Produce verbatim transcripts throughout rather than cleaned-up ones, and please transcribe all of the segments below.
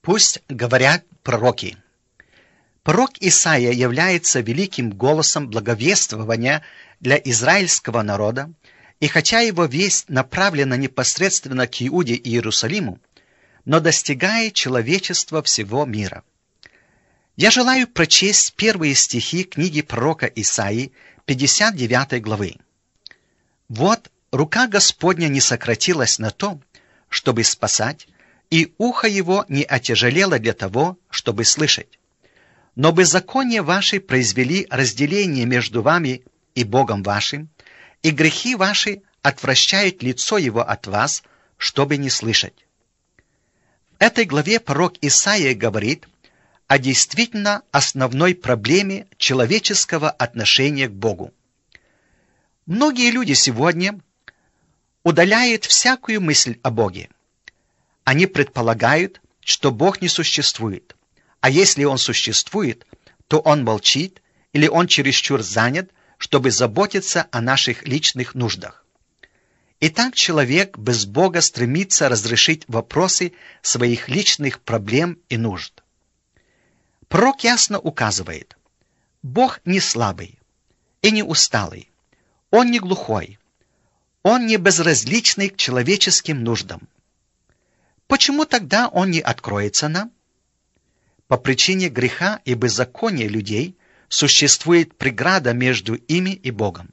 Пусть говорят пророки. Пророк Исаия является великим голосом благовествования для израильского народа, и хотя его весть направлена непосредственно к Иуде и Иерусалиму, но достигает человечества всего мира. Я желаю прочесть первые стихи книги пророка Исаии, пятьдесят девятой главы. «Вот рука Господня не сократилась на то, чтобы спасать, и ухо его не отяжелело для того, чтобы слышать. Но беззакония ваши произвели разделение между вами и Богом вашим, и грехи ваши отвращают лицо его от вас, чтобы не слышать». В этой главе пророк Исаия говорит о действительно основной проблеме человеческого отношения к Богу. Многие люди сегодня удаляют всякую мысль о Боге. Они предполагают, что Бог не существует, а если Он существует, то Он молчит или Он чересчур занят, чтобы заботиться о наших личных нуждах. Итак, человек без Бога стремится разрешить вопросы своих личных проблем и нужд. Пророк ясно указывает: Бог не слабый и не усталый, Он не глухой, Он не безразличный к человеческим нуждам. Почему тогда Он не откроется нам? По причине греха и беззакония людей существует преграда между ими и Богом.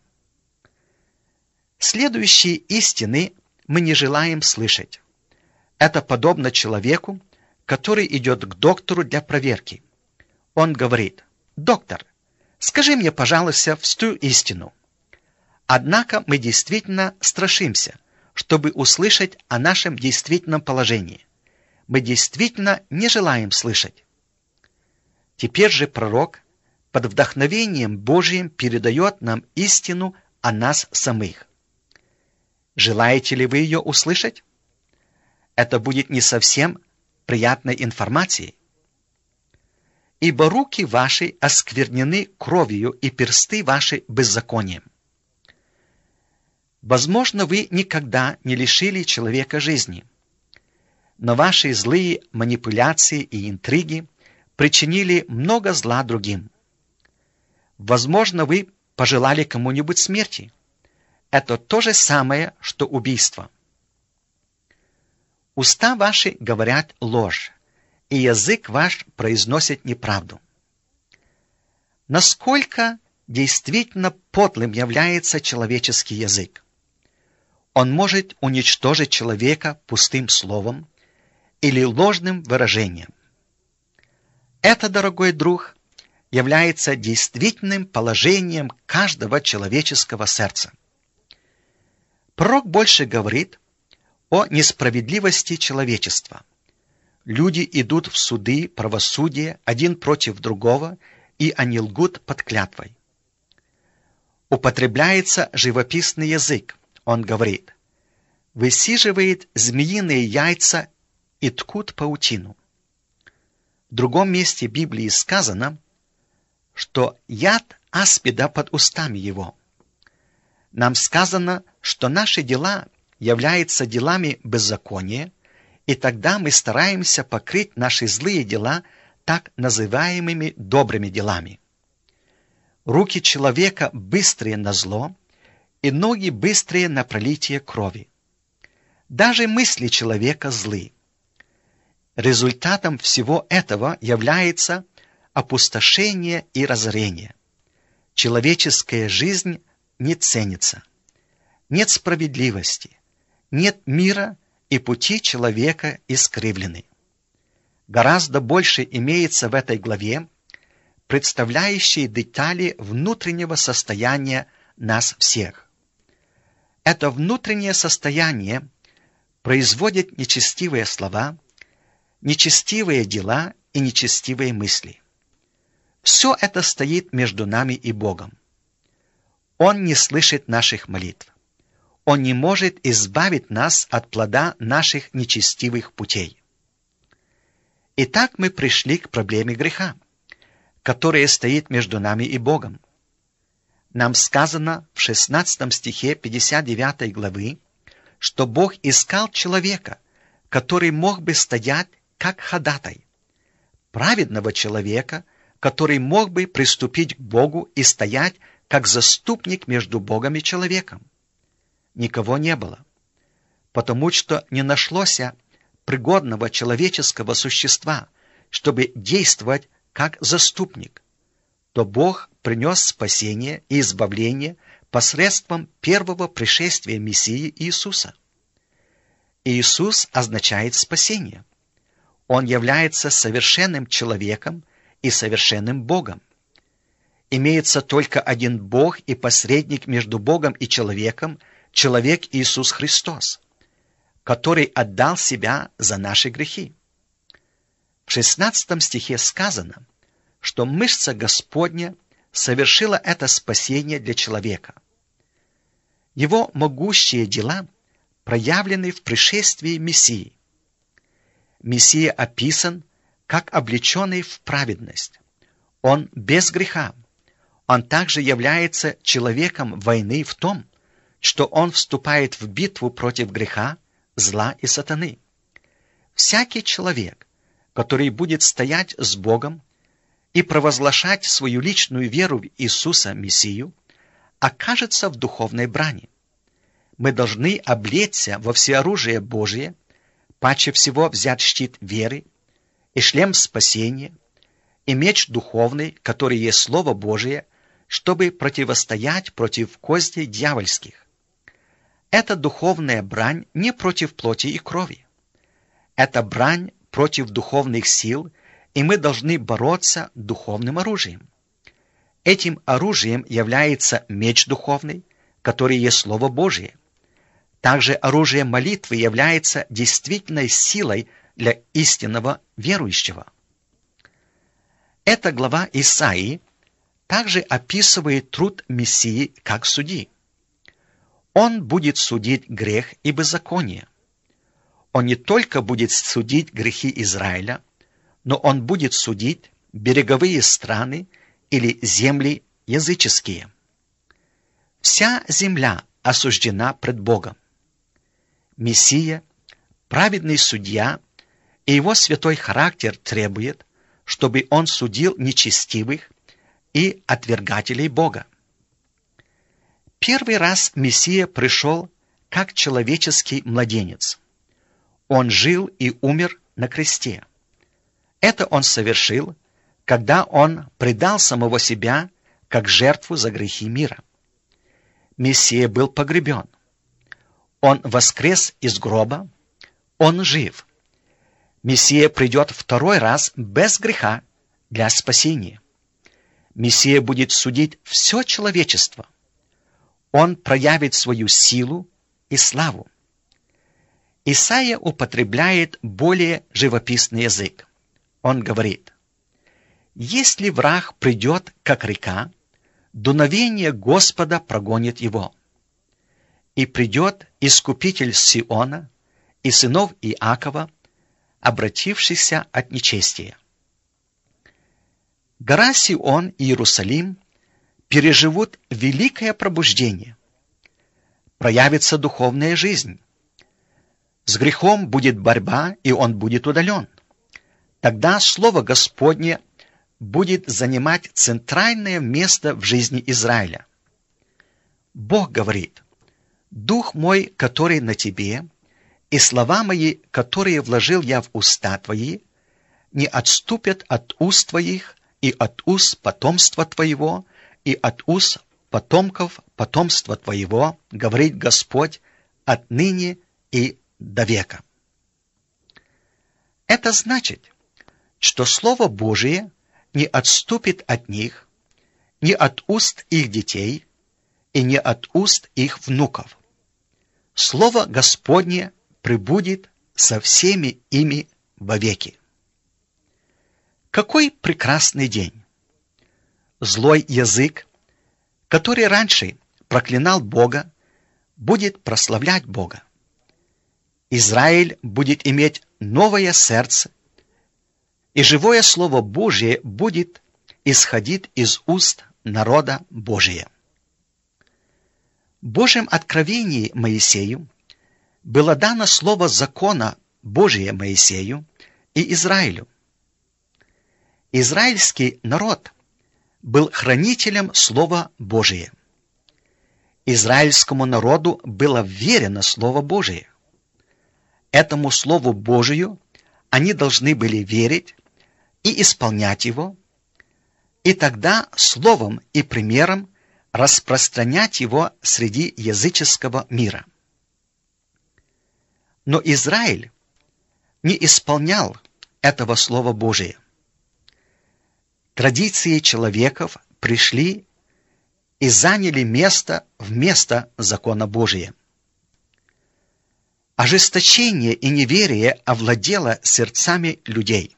Следующие истины мы не желаем слышать. Это подобно человеку, который идет к доктору для проверки. Он говорит: «Доктор, скажи мне, пожалуйста, всю истину». Однако мы действительно страшимся, чтобы услышать о нашем действительном положении. Мы действительно не желаем слышать. Теперь же пророк под вдохновением Божьим передает нам истину о нас самих. Желаете ли вы ее услышать? Это будет не совсем приятной информацией. «Ибо руки ваши осквернены кровью, и персты ваши беззаконием». Возможно, вы никогда не лишили человека жизни, но ваши злые манипуляции и интриги причинили много зла другим. Возможно, вы пожелали кому-нибудь смерти. Это то же самое, что убийство. Уста ваши говорят ложь, и язык ваш произносит неправду. Насколько действительно подлым является человеческий язык? Он может уничтожить человека пустым словом или ложным выражением. Это, дорогой друг, является действительным положением каждого человеческого сердца. Пророк больше говорит о несправедливости человечества. Люди идут в суды правосудия один против другого, и они лгут под клятвой. Употребляется живописный язык. Он говорит: «Высиживает змеиные яйца и ткут паутину». В другом месте Библии сказано, что яд аспида под устами его. Нам сказано, что наши дела являются делами беззакония, и тогда мы стараемся покрыть наши злые дела так называемыми добрыми делами. Руки человека быстрые на зло, и ноги быстрые на пролитие крови. Даже мысли человека злы. Результатом всего этого является опустошение и разорение. Человеческая жизнь не ценится. Нет справедливости, нет мира, и пути человека искривлены. Гораздо больше имеется в этой главе, представляющие детали внутреннего состояния нас всех. Это внутреннее состояние производит нечестивые слова, нечестивые дела и нечестивые мысли. Все это стоит между нами и Богом. Он не слышит наших молитв. Он не может избавить нас от плода наших нечестивых путей. Итак, мы пришли к проблеме греха, которая стоит между нами и Богом. Нам сказано в шестнадцатом стихе пятьдесят девятой главы, что Бог искал человека, который мог бы стоять как ходатай. праведного человека, который мог бы приступить к Богу и стоять как заступник между Богом и человеком. Никого не было, потому что не нашлось пригодного человеческого существа, чтобы действовать как заступник. То Бог принес спасение и избавление посредством первого пришествия Мессии Иисуса. Иисус означает спасение. Он является совершенным человеком и совершенным Богом. Имеется только один Бог и посредник между Богом и человеком, человек Иисус Христос, который отдал себя за наши грехи. В шестнадцатом стихе сказано, что мышца Господня совершила это спасение для человека. Его могущие дела проявлены в пришествии Мессии. Мессия описан как облеченный в праведность. Он без греха. Он также является человеком войны в том, что он вступает в битву против греха, зла и сатаны. Всякий человек, который будет стоять с Богом и провозглашать свою личную веру в Иисуса Мессию, окажется в духовной брани. Мы должны облечься во всеоружие Божие, паче всего взять щит веры и шлем спасения, и меч духовный, который есть Слово Божие, чтобы противостоять против козней дьявольских. Эта духовная брань не против плоти и крови. Это брань против духовных сил, и мы должны бороться духовным оружием. Этим оружием является меч духовный, который есть Слово Божие. Также оружие молитвы является действительной силой для истинного верующего. Эта глава Исаии также описывает труд Мессии как судьи. Он будет судить грех и беззаконие. Он не только будет судить грехи Израиля, но он будет судить береговые страны или земли языческие. Вся земля осуждена пред Богом. Мессия, праведный судья, и его святой характер требует, чтобы он судил нечестивых и отвергателей Бога. Первый раз Мессия пришел как человеческий младенец. Он жил и умер на кресте. Это он совершил, когда он предал самого себя как жертву за грехи мира. Мессия был погребен. Он воскрес из гроба. Он жив. Мессия придет второй раз без греха для спасения. Мессия будет судить все человечество. Он проявит свою силу и славу. Исаия употребляет более живописный язык. Он говорит: «Если враг придет, как река, дуновение Господа прогонит его. И придет Искупитель Сиона и сынов Иакова, обратившийся от нечестия». Гора Сион и Иерусалим переживут великое пробуждение. Проявится духовная жизнь. С грехом будет борьба, и он будет удален. Тогда Слово Господне будет занимать центральное место в жизни Израиля. Бог говорит: «Дух мой, который на тебе, и слова мои, которые вложил я в уста твои, не отступят от уст твоих и от уст потомства твоего, и от уст потомков потомства твоего, говорит Господь, отныне и до века». Это значит, что Слово Божие не отступит от них, не от уст их детей и не от уст их внуков. Слово Господне пребудет со всеми ими вовеки. Какой прекрасный день! Злой язык, который раньше проклинал Бога, будет прославлять Бога. Израиль будет иметь новое сердце, и живое Слово Божие будет исходить из уст народа Божия. В Божьем откровении Моисею было дано слово закона Божия Моисею и Израилю. Израильский народ был хранителем Слова Божия. Израильскому народу было верено Слово Божие. Этому Слову Божию они должны были верить и исполнять его, и тогда словом и примером распространять его среди языческого мира. Но Израиль не исполнял этого Слова Божия. Традиции человеков пришли и заняли место вместо закона Божия. Ожесточение и неверие овладело сердцами людей.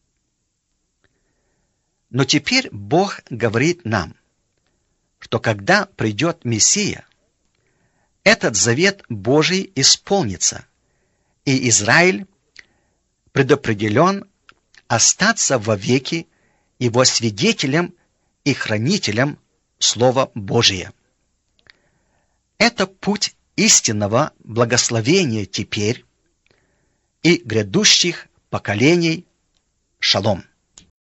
Но теперь Бог говорит нам, что когда придет Мессия, этот завет Божий исполнится, и Израиль предопределен остаться вовеки его свидетелем и хранителем Слова Божия. Это путь истинного благословения теперь и грядущих поколений. Шалом.